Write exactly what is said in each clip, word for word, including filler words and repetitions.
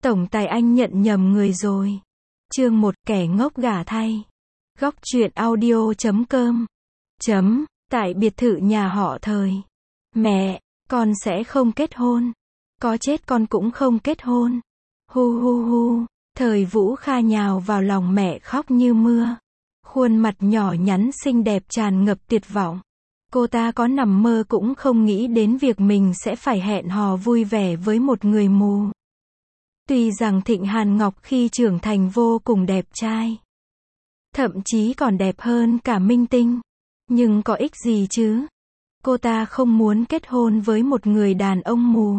Tổng tài anh nhận nhầm người rồi. Chương một, kẻ ngốc gả thay. Góc truyện audio chấm com. Chấm, tại biệt thự nhà họ Thời. Mẹ, con sẽ không kết hôn. Có chết con cũng không kết hôn. Hu hu hu, Thời Vũ Kha nhào vào lòng mẹ khóc như mưa. Khuôn mặt nhỏ nhắn xinh đẹp tràn ngập tuyệt vọng. Cô ta có nằm mơ cũng không nghĩ đến việc mình sẽ phải hẹn hò vui vẻ với một người mù. Tuy rằng Thịnh Hàn Ngọc khi trưởng thành vô cùng đẹp trai, thậm chí còn đẹp hơn cả Minh Tinh, nhưng có ích gì chứ? Cô ta không muốn kết hôn với một người đàn ông mù.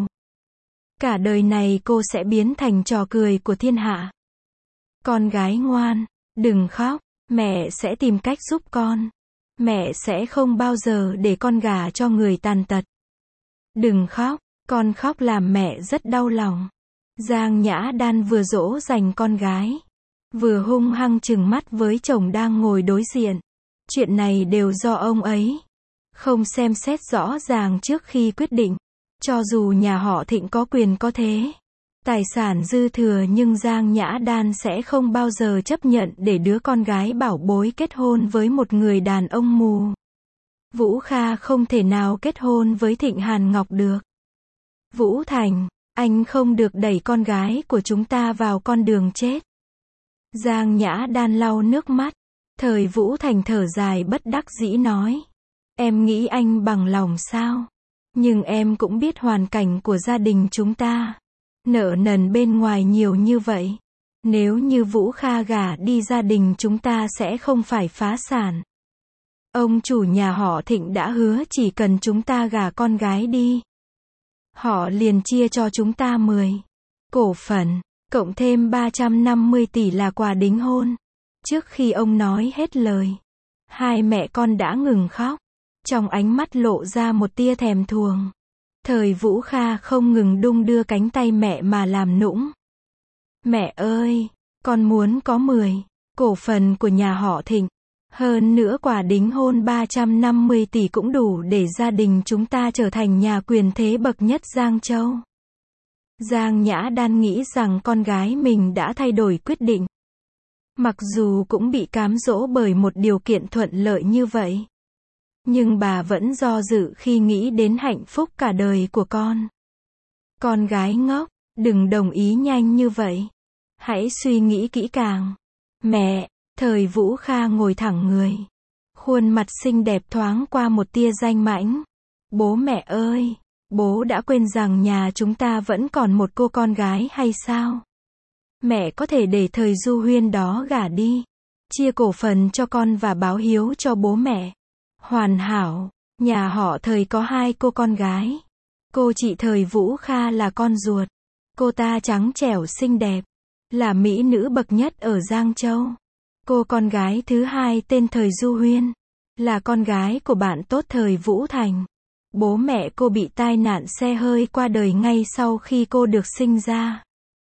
Cả đời này cô sẽ biến thành trò cười của thiên hạ. Con gái ngoan, đừng khóc, mẹ sẽ tìm cách giúp con. Mẹ sẽ không bao giờ để con gả cho người tàn tật. Đừng khóc, con khóc làm mẹ rất đau lòng. Giang Nhã Đan vừa dỗ dành con gái, vừa hung hăng trừng mắt với chồng đang ngồi đối diện. Chuyện này đều do ông ấy không xem xét rõ ràng trước khi quyết định. Cho dù nhà họ Thịnh có quyền có thế, tài sản dư thừa, nhưng Giang Nhã Đan sẽ không bao giờ chấp nhận để đứa con gái bảo bối kết hôn với một người đàn ông mù. Vũ Kha không thể nào kết hôn với Thịnh Hàn Ngọc được. Vũ Thành, anh không được đẩy con gái của chúng ta vào con đường chết. Giang Nhã Đan lau nước mắt. Thời Vũ Thành thở dài bất đắc dĩ nói. Em nghĩ anh bằng lòng sao? Nhưng em cũng biết hoàn cảnh của gia đình chúng ta. Nợ nần bên ngoài nhiều như vậy. Nếu như Vũ Kha gả đi, gia đình chúng ta sẽ không phải phá sản. Ông chủ nhà họ Thịnh đã hứa chỉ cần chúng ta gả con gái đi, họ liền chia cho chúng ta mười cổ phần, cộng thêm ba trăm năm mươi tỷ là quà đính hôn. Trước khi ông nói hết lời, hai mẹ con đã ngừng khóc. Trong ánh mắt lộ ra một tia thèm thuồng. Thời Vũ Kha không ngừng đung đưa cánh tay mẹ mà làm nũng. Mẹ ơi, con muốn có mười cổ phần của nhà họ Thịnh. Hơn nữa quà đính hôn ba trăm năm mươi tỷ cũng đủ để gia đình chúng ta trở thành nhà quyền thế bậc nhất Giang Châu. Giang Nhã Đan nghĩ rằng con gái mình đã thay đổi quyết định. Mặc dù cũng bị cám dỗ bởi một điều kiện thuận lợi như vậy, nhưng bà vẫn do dự khi nghĩ đến hạnh phúc cả đời của con. Con gái ngốc, đừng đồng ý nhanh như vậy. Hãy suy nghĩ kỹ càng. Mẹ, Thời Vũ Kha ngồi thẳng người. Khuôn mặt xinh đẹp thoáng qua một tia danh mãnh. Bố mẹ ơi, bố đã quên rằng nhà chúng ta vẫn còn một cô con gái hay sao? Mẹ có thể để Thời Du Huyên đó gả đi, chia cổ phần cho con và báo hiếu cho bố mẹ. Hoàn hảo, nhà họ Thời có hai cô con gái. Cô chị Thời Vũ Kha là con ruột. Cô ta trắng trẻo xinh đẹp, là mỹ nữ bậc nhất ở Giang Châu. Cô con gái thứ hai tên Thời Du Huyên, là con gái của bạn tốt Thời Vũ Thành. Bố mẹ cô bị tai nạn xe hơi qua đời ngay sau khi cô được sinh ra.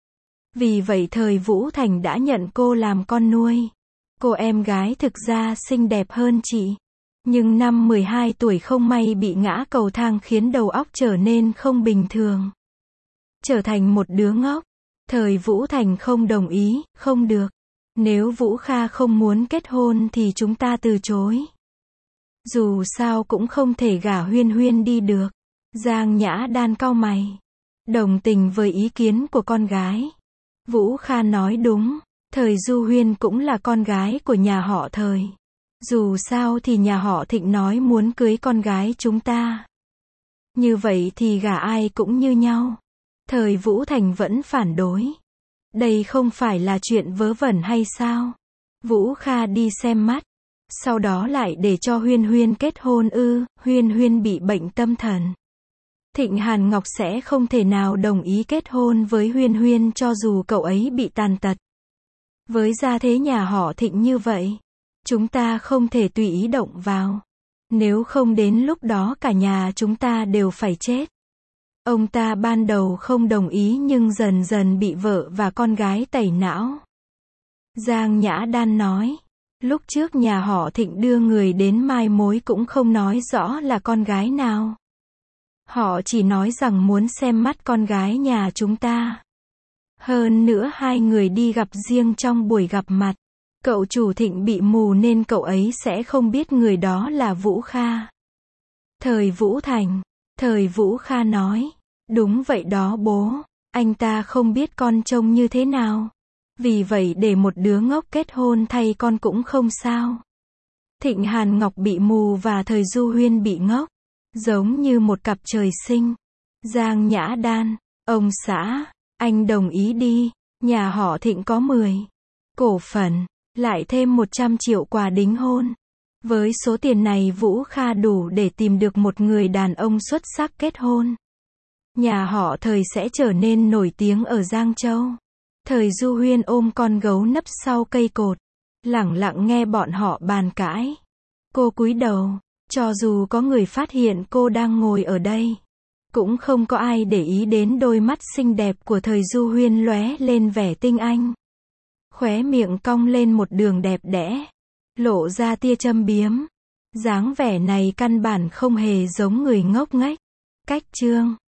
Vì vậy Thời Vũ Thành đã nhận cô làm con nuôi. Cô em gái thực ra xinh đẹp hơn chị, nhưng năm mười hai tuổi không may bị ngã cầu thang khiến đầu óc trở nên không bình thường, trở thành một đứa ngốc. Thời Vũ Thành không đồng ý. Không được. Nếu Vũ Kha không muốn kết hôn thì chúng ta từ chối. Dù sao cũng không thể gả Huyên Huyên đi được. Giang Nhã Đan cau mày, đồng tình với ý kiến của con gái. Vũ Kha nói đúng. Thời Du Huyên cũng là con gái của nhà họ Thời. Dù sao thì nhà họ Thịnh nói muốn cưới con gái chúng ta. Như vậy thì gả ai cũng như nhau. Thời Vũ Thành vẫn phản đối. Đây không phải là chuyện vớ vẩn hay sao? Vũ Kha đi xem mắt, sau đó lại để cho Huyên Huyên kết hôn ư? Huyên Huyên bị bệnh tâm thần. Thịnh Hàn Ngọc sẽ không thể nào đồng ý kết hôn với Huyên Huyên cho dù cậu ấy bị tàn tật. Với gia thế nhà họ Thịnh như vậy, chúng ta không thể tùy ý động vào. Nếu không đến lúc đó cả nhà chúng ta đều phải chết. Ông ta ban đầu không đồng ý nhưng dần dần bị vợ và con gái tẩy não. Giang Nhã Đan nói. Lúc trước nhà họ Thịnh đưa người đến mai mối cũng không nói rõ là con gái nào. Họ chỉ nói rằng muốn xem mắt con gái nhà chúng ta. Hơn nữa hai người đi gặp riêng trong buổi gặp mặt. Cậu chủ Thịnh bị mù nên cậu ấy sẽ không biết người đó là Vũ Kha. Thời Vũ Thành. Thời Vũ Kha nói. Đúng vậy đó bố. Anh ta không biết con trông như thế nào. Vì vậy để một đứa ngốc kết hôn thay con cũng không sao. Thịnh Hàn Ngọc bị mù và Thời Du Huyên bị ngốc. Giống như một cặp trời sinh. Giang Nhã Đan. Ông xã. Anh đồng ý đi. Nhà họ Thịnh có mười cổ phần. Lại thêm một trăm triệu quà đính hôn. Với số tiền này Vũ Kha đủ để tìm được một người đàn ông xuất sắc kết hôn. Nhà họ Thời sẽ trở nên nổi tiếng ở Giang Châu. Thời Du Huyên ôm con gấu nấp sau cây cột. Lẳng lặng nghe bọn họ bàn cãi. Cô cúi đầu. Cho dù có người phát hiện cô đang ngồi ở đây. Cũng không có ai để ý đến đôi mắt xinh đẹp của Thời Du Huyên lóe lên vẻ tinh anh. Khóe miệng cong lên một đường đẹp đẽ. Lộ ra tia châm biếm. Dáng vẻ này căn bản không hề giống người ngốc nghếch. Cách chương